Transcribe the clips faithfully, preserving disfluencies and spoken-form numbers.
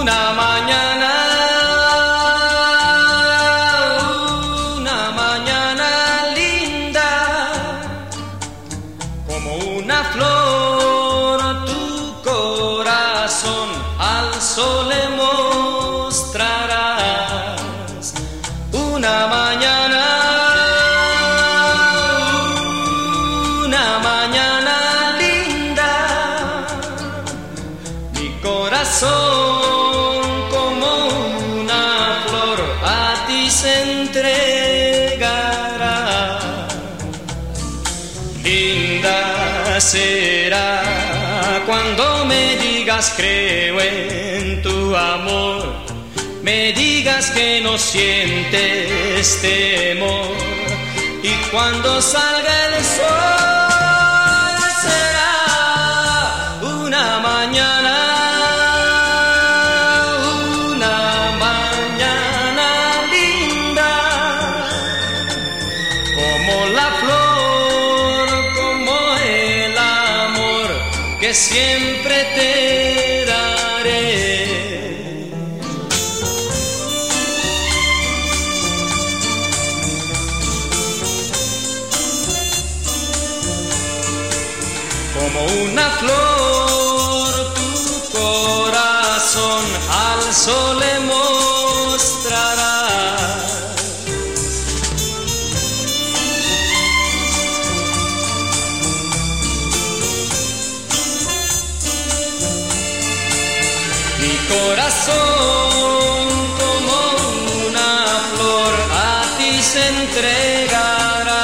Una mañana, una mañana linda, como una flor, tu corazón al sol le mostrarás. Una mañana, una mañana linda, mi corazón como una flor a ti se entregará. Linda será cuando me digas creo en tu amor, me digas que no sientes temor, y cuando salga el sol será una mañana, una mañana linda, como la flor, como el amor que siempre te daré. Como una flor, tu corazón al sol le mostrarás. Mi corazón como una flor a ti se entregará.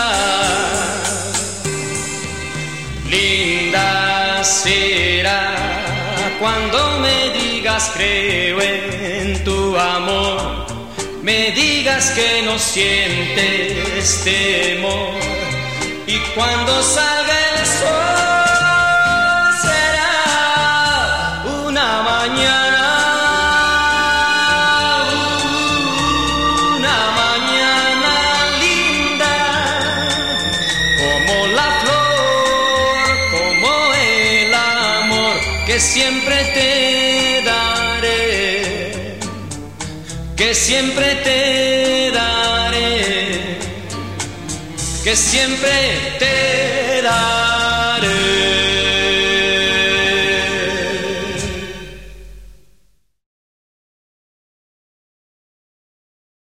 Linda será cuando me digas creo en tu amor, me digas que no sientes temor, y cuando salga el sol será una mañana, una mañana linda, como la flor, como el amor que siempre te daré, que siempre te daré, que siempre te